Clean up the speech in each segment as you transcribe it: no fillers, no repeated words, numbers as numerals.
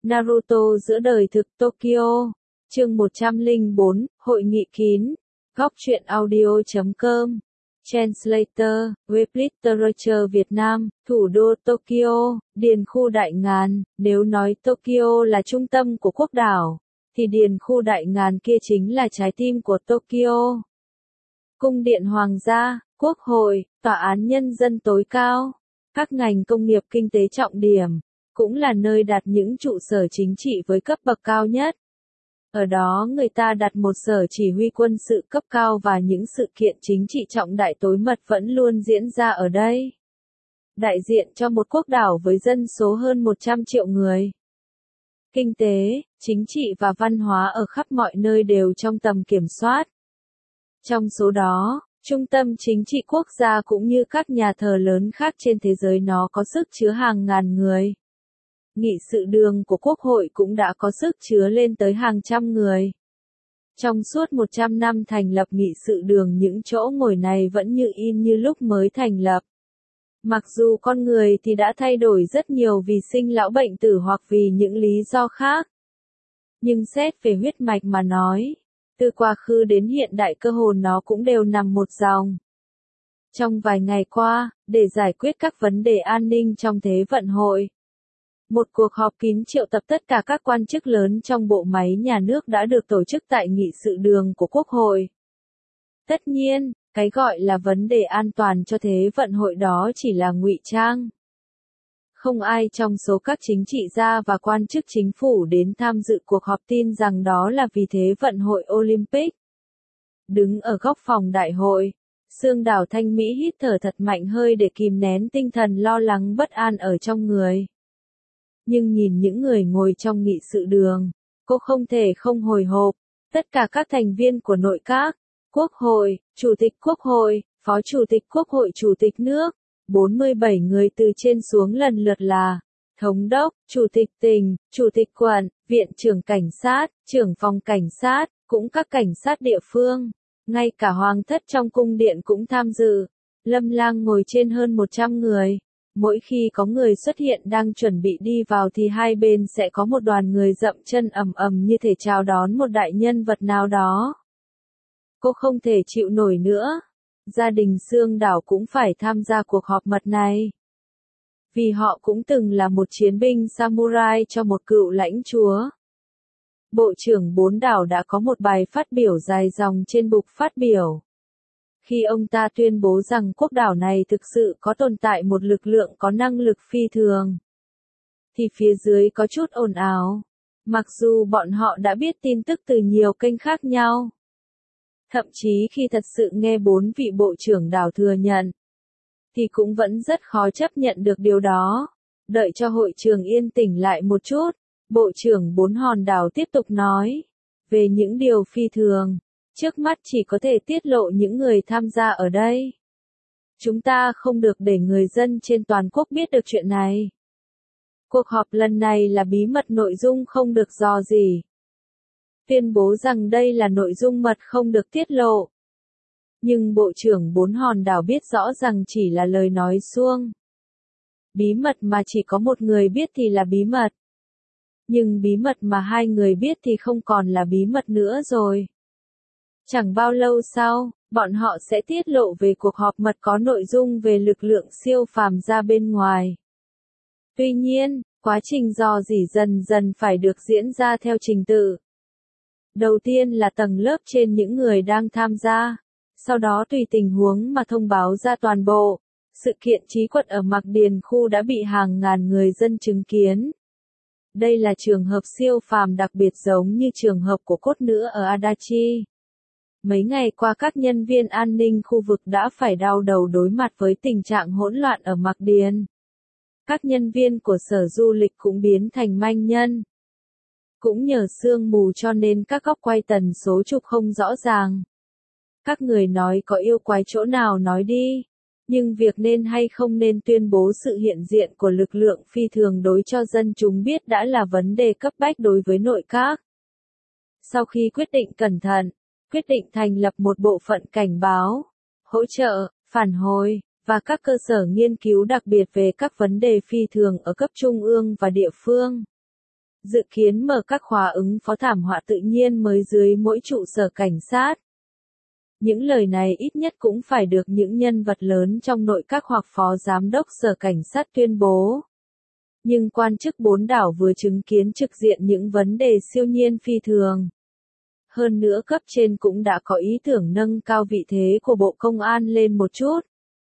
Naruto giữa đời thực Tokyo. Chương 104, Hội nghị kín. Góc truyện audio.com. Translator, Web Literature Việt Nam, thủ đô Tokyo, điền khu Đại Ngàn. Nếu nói Tokyo là trung tâm của quốc đảo, thì điền khu Đại Ngàn kia chính là trái tim của Tokyo. Cung điện hoàng gia, quốc hội, tòa án nhân dân tối cao, các ngành công nghiệp kinh tế trọng điểm, cũng là nơi đặt những trụ sở chính trị với cấp bậc cao nhất. Ở đó người ta đặt một sở chỉ huy quân sự cấp cao và những sự kiện chính trị trọng đại tối mật vẫn luôn diễn ra ở đây. Đại diện cho một quốc đảo với dân số hơn 100 triệu người. Kinh tế, chính trị và văn hóa ở khắp mọi nơi đều trong tầm kiểm soát. Trong số đó, trung tâm chính trị quốc gia cũng như các nhà thờ lớn khác trên thế giới nó có sức chứa hàng ngàn người. Nghị sự đường của Quốc hội cũng đã có sức chứa lên tới hàng trăm người. Trong suốt 100 năm thành lập nghị sự đường, những chỗ ngồi này vẫn như in như lúc mới thành lập. Mặc dù con người thì đã thay đổi rất nhiều vì sinh lão bệnh tử hoặc vì những lý do khác. Nhưng xét về huyết mạch mà nói, từ quá khứ đến hiện đại cơ hồ nó cũng đều nằm một dòng. Trong vài ngày qua, để giải quyết các vấn đề an ninh trong Thế vận hội, một cuộc họp kín triệu tập tất cả các quan chức lớn trong bộ máy nhà nước đã được tổ chức tại nghị sự đường của Quốc hội. Tất nhiên, cái gọi là vấn đề an toàn cho Thế vận hội đó chỉ là ngụy trang. Không ai trong số các chính trị gia và quan chức chính phủ đến tham dự cuộc họp tin rằng đó là vì Thế vận hội Olympic. Đứng ở góc phòng đại hội, Sương Đào Thanh Mỹ hít thở thật mạnh hơi để kìm nén tinh thần lo lắng bất an ở trong người. Nhưng nhìn những người ngồi trong nghị sự đường, cô không thể không hồi hộp. Tất cả các thành viên của nội các, Quốc hội, Chủ tịch Quốc hội, Phó Chủ tịch Quốc hội, Chủ tịch nước, 47 người từ trên xuống lần lượt là Thống đốc, Chủ tịch tỉnh, Chủ tịch quận, Viện trưởng cảnh sát, trưởng phòng cảnh sát, cũng các cảnh sát địa phương. Ngay cả hoàng thất trong cung điện cũng tham dự. Lâm lang ngồi trên hơn 100 người. Mỗi khi có người xuất hiện đang chuẩn bị đi vào thì hai bên sẽ có một đoàn người dậm chân ầm ầm như thể chào đón một đại nhân vật nào đó. Cô không thể chịu nổi nữa. Gia đình Sương Đào cũng phải tham gia cuộc họp mật này. Vì họ cũng từng là một chiến binh samurai cho một cựu lãnh chúa. Bộ trưởng Bốn Đảo đã có một bài phát biểu dài dòng trên bục phát biểu. Khi ông ta tuyên bố rằng quốc đảo này thực sự có tồn tại một lực lượng có năng lực phi thường, thì phía dưới có chút ồn ào. Mặc dù bọn họ đã biết tin tức từ nhiều kênh khác nhau. Thậm chí khi thật sự nghe 4 vị bộ trưởng đảo thừa nhận, thì cũng vẫn rất khó chấp nhận được điều đó. Đợi cho hội trường yên tĩnh lại một chút, Bộ trưởng Bốn Hòn đảo tiếp tục nói về những điều phi thường. Trước mắt chỉ có thể tiết lộ những người tham gia ở đây. Chúng ta không được để người dân trên toàn quốc biết được chuyện này. Cuộc họp lần này là bí mật, nội dung không được rò rỉ. Tuyên bố rằng đây là nội dung mật không được tiết lộ. Nhưng Bộ trưởng Bốn Hòn đảo biết rõ rằng chỉ là lời nói suông. Bí mật mà chỉ có một người biết thì là bí mật. Nhưng bí mật mà hai người biết thì không còn là bí mật nữa rồi. Chẳng bao lâu sau, bọn họ sẽ tiết lộ về cuộc họp mật có nội dung về lực lượng siêu phàm ra bên ngoài. Tuy nhiên, quá trình dò dỉ dần dần phải được diễn ra theo trình tự. Đầu tiên là tầng lớp trên những người đang tham gia, sau đó tùy tình huống mà thông báo ra toàn bộ. Sự kiện trí quật ở Mạc Điền khu đã bị hàng ngàn người dân chứng kiến. Đây là trường hợp siêu phàm đặc biệt giống như trường hợp của cốt nữ ở Adachi. Mấy ngày qua các nhân viên an ninh khu vực đã phải đau đầu đối mặt với tình trạng hỗn loạn ở Mạc Điền. Các nhân viên của sở du lịch cũng biến thành manh nhân. Cũng nhờ sương mù cho nên các góc quay tần số chụp không rõ ràng. Các người nói có yêu quái chỗ nào nói đi. Nhưng việc nên hay không nên tuyên bố sự hiện diện của lực lượng phi thường đối cho dân chúng biết đã là vấn đề cấp bách đối với nội các. Sau khi quyết định cẩn thận, quyết định thành lập một bộ phận cảnh báo, hỗ trợ, phản hồi, và các cơ sở nghiên cứu đặc biệt về các vấn đề phi thường ở cấp trung ương và địa phương. Dự kiến mở các khóa ứng phó thảm họa tự nhiên mới dưới mỗi trụ sở cảnh sát. Những lời này ít nhất cũng phải được những nhân vật lớn trong nội các hoặc phó giám đốc sở cảnh sát tuyên bố. Nhưng quan chức 4 đảo vừa chứng kiến trực diện những vấn đề siêu nhiên phi thường. Hơn nữa cấp trên cũng đã có ý tưởng nâng cao vị thế của Bộ Công an lên một chút.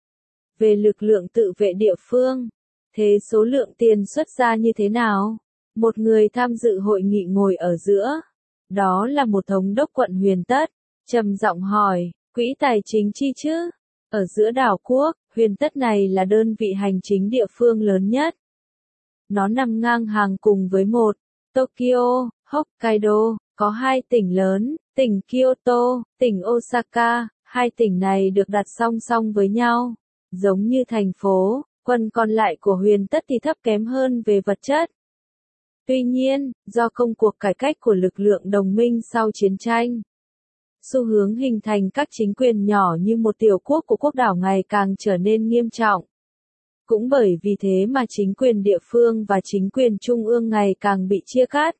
Về lực lượng tự vệ địa phương, thế số lượng tiền xuất ra như thế nào? Một người tham dự hội nghị ngồi ở giữa. Đó là một thống đốc quận Huyền Tất. Trầm giọng hỏi, quỹ tài chính chi chứ? Ở giữa đảo quốc, Huyền Tất này là đơn vị hành chính địa phương lớn nhất. Nó nằm ngang hàng cùng với một, Tokyo, Hokkaido, có 2 tỉnh lớn, tỉnh Kyoto, tỉnh Osaka, 2 tỉnh này được đặt song song với nhau. Giống như thành phố, quân còn lại của Huyền Tất thì thấp kém hơn về vật chất. Tuy nhiên, do công cuộc cải cách của lực lượng đồng minh sau chiến tranh, xu hướng hình thành các chính quyền nhỏ như một tiểu quốc của quốc đảo ngày càng trở nên nghiêm trọng. Cũng bởi vì thế mà chính quyền địa phương và chính quyền trung ương ngày càng bị chia cắt.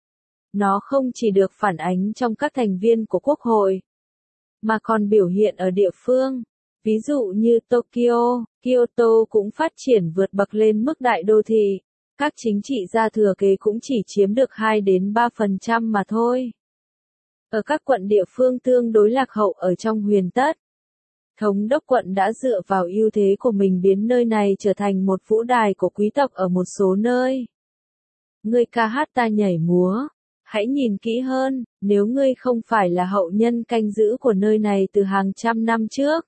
Nó không chỉ được phản ánh trong các thành viên của quốc hội, mà còn biểu hiện ở địa phương. Ví dụ như Tokyo, Kyoto cũng phát triển vượt bậc lên mức đại đô thị. Các chính trị gia thừa kế cũng chỉ chiếm được 2 đến 3% mà thôi. Ở các quận địa phương tương đối lạc hậu ở trong Huyền Tất, thống đốc quận đã dựa vào ưu thế của mình biến nơi này trở thành một vũ đài của quý tộc ở một số nơi. Ngươi ca hát ta nhảy múa. Hãy nhìn kỹ hơn, nếu ngươi không phải là hậu nhân canh giữ của nơi này từ hàng trăm năm trước.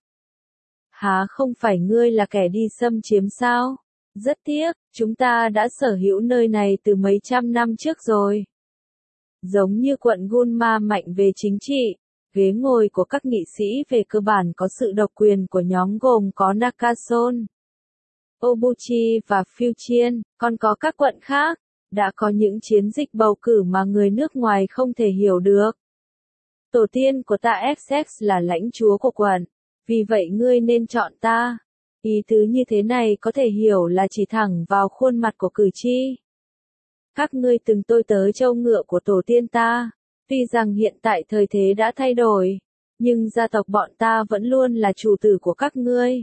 Há không phải ngươi là kẻ đi xâm chiếm sao? Rất tiếc, chúng ta đã sở hữu nơi này từ mấy trăm năm trước rồi. Giống như quận Gunma mạnh về chính trị, ghế ngồi của các nghị sĩ về cơ bản có sự độc quyền của nhóm gồm có Nakason, Obuchi và Fujian, còn có các quận khác, đã có những chiến dịch bầu cử mà người nước ngoài không thể hiểu được. Tổ tiên của ta XX là lãnh chúa của quận, vì vậy ngươi nên chọn ta. Ý tứ như thế này có thể hiểu là chỉ thẳng vào khuôn mặt của cử tri. Các ngươi từng tôi tớ trâu ngựa của tổ tiên ta, tuy rằng hiện tại thời thế đã thay đổi, nhưng gia tộc bọn ta vẫn luôn là chủ tử của các ngươi.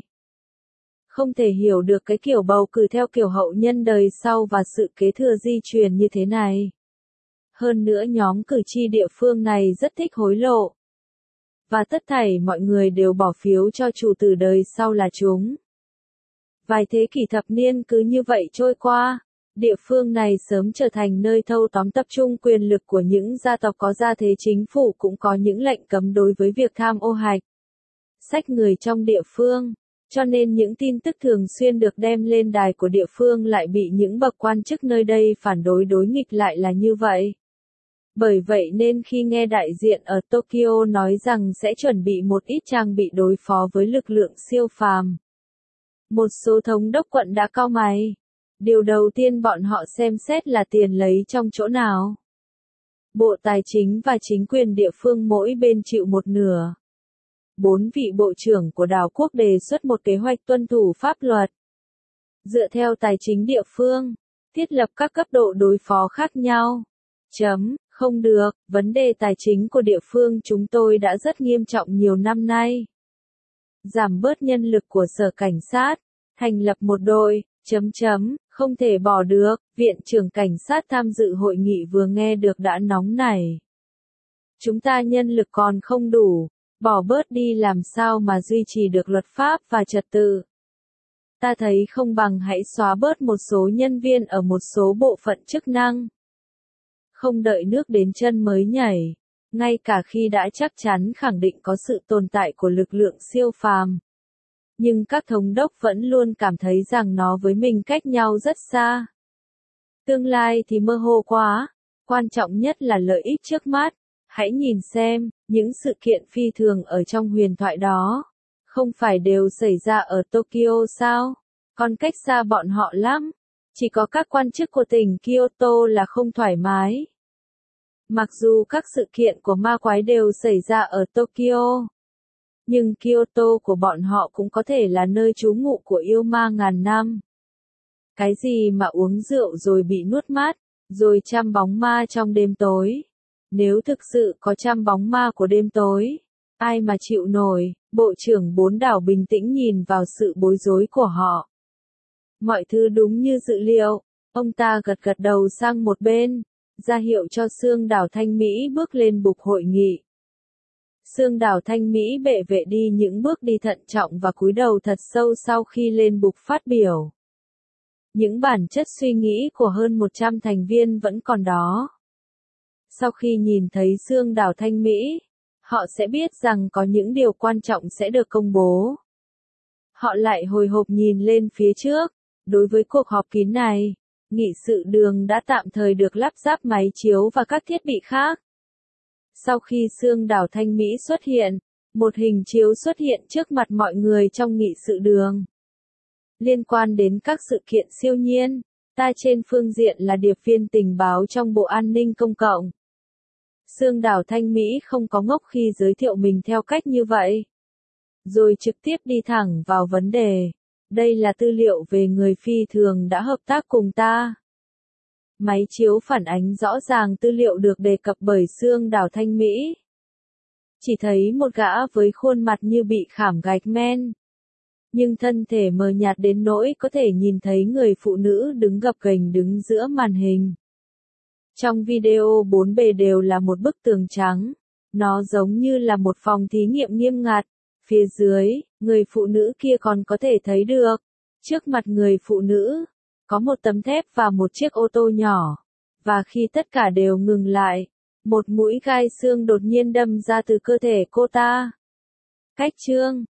Không thể hiểu được cái kiểu bầu cử theo kiểu hậu nhân đời sau và sự kế thừa di truyền như thế này. Hơn nữa nhóm cử tri địa phương này rất thích hối lộ. Và tất thảy mọi người đều bỏ phiếu cho chủ tử đời sau là chúng. Vài thế kỷ thập niên cứ như vậy trôi qua, địa phương này sớm trở thành nơi thâu tóm tập trung quyền lực của những gia tộc có gia thế, chính phủ cũng có những lệnh cấm đối với việc tham ô hạch sách người trong địa phương, cho nên những tin tức thường xuyên được đem lên đài của địa phương lại bị những bậc quan chức nơi đây phản đối đối nghịch lại là như vậy. Bởi vậy nên khi nghe đại diện ở Tokyo nói rằng sẽ chuẩn bị một ít trang bị đối phó với lực lượng siêu phàm, một số thống đốc quận đã cau mày. Điều đầu tiên bọn họ xem xét là tiền lấy trong chỗ nào. Bộ Tài chính và chính quyền địa phương mỗi bên chịu một nửa. 4 vị bộ trưởng của đảo quốc đề xuất một kế hoạch tuân thủ pháp luật. Dựa theo tài chính địa phương, thiết lập các cấp độ đối phó khác nhau. Không được, vấn đề tài chính của địa phương chúng tôi đã rất nghiêm trọng nhiều năm nay. Giảm bớt nhân lực của sở cảnh sát, thành lập một đội, không thể bỏ được, viện trưởng cảnh sát tham dự hội nghị vừa nghe được đã nóng nảy. Chúng ta nhân lực còn không đủ, bỏ bớt đi làm sao mà duy trì được luật pháp và trật tự. Ta thấy không bằng hãy xóa bớt một số nhân viên ở một số bộ phận chức năng. Không đợi nước đến chân mới nhảy, ngay cả khi đã chắc chắn khẳng định có sự tồn tại của lực lượng siêu phàm. Nhưng các thống đốc vẫn luôn cảm thấy rằng nó với mình cách nhau rất xa. Tương lai thì mơ hồ quá, quan trọng nhất là lợi ích trước mắt. Hãy nhìn xem, những sự kiện phi thường ở trong huyền thoại đó, không phải đều xảy ra ở Tokyo sao? Còn cách xa bọn họ lắm. Chỉ có các quan chức của tỉnh Kyoto là không thoải mái. Mặc dù các sự kiện của ma quái đều xảy ra ở Tokyo, nhưng Kyoto của bọn họ cũng có thể là nơi trú ngụ của yêu ma ngàn năm. Cái gì mà uống rượu rồi bị nuốt mát, Rồi trăm bóng ma trong đêm tối. Nếu thực sự có trăm bóng ma của đêm tối, ai mà chịu nổi, Bộ trưởng Bốn Đảo bình tĩnh nhìn vào sự bối rối của họ. Mọi thứ đúng như dự liệu, ông ta gật gật đầu sang một bên, ra hiệu cho Xương Đảo Thanh Mỹ bước lên bục hội nghị. Xương Đảo Thanh Mỹ bệ vệ đi những bước đi thận trọng và cúi đầu thật sâu sau khi lên bục phát biểu. Những bản chất suy nghĩ của hơn 100 thành viên vẫn còn đó. Sau khi nhìn thấy Xương Đảo Thanh Mỹ, họ sẽ biết rằng có những điều quan trọng sẽ được công bố. Họ lại hồi hộp nhìn lên phía trước. Đối với cuộc họp kín này, nghị sự đường đã tạm thời được lắp ráp máy chiếu và các thiết bị khác. Sau khi Xương Đảo Thanh Mỹ xuất hiện, một hình chiếu xuất hiện trước mặt mọi người trong nghị sự đường. Liên quan đến các sự kiện siêu nhiên, ta trên phương diện là điệp viên tình báo trong Bộ An ninh Công cộng. Xương Đảo Thanh Mỹ không có ngốc khi giới thiệu mình theo cách như vậy. Rồi trực tiếp đi thẳng vào vấn đề. Đây là tư liệu về người phi thường đã hợp tác cùng ta. Máy chiếu phản ánh rõ ràng tư liệu được đề cập bởi Xương Đảo Thanh Mỹ. Chỉ thấy một gã với khuôn mặt như bị khảm gạch men. Nhưng thân thể mờ nhạt đến nỗi có thể nhìn thấy người phụ nữ đứng gập ghềnh đứng giữa màn hình. Trong video bốn bề đều là một bức tường trắng. Nó giống như là một phòng thí nghiệm nghiêm ngặt. Phía dưới, người phụ nữ kia còn có thể thấy được. Trước mặt người phụ nữ, có một tấm thép và một chiếc ô tô nhỏ. Và khi tất cả đều ngừng lại, một mũi gai xương đột nhiên đâm ra từ cơ thể cô ta. Cách chương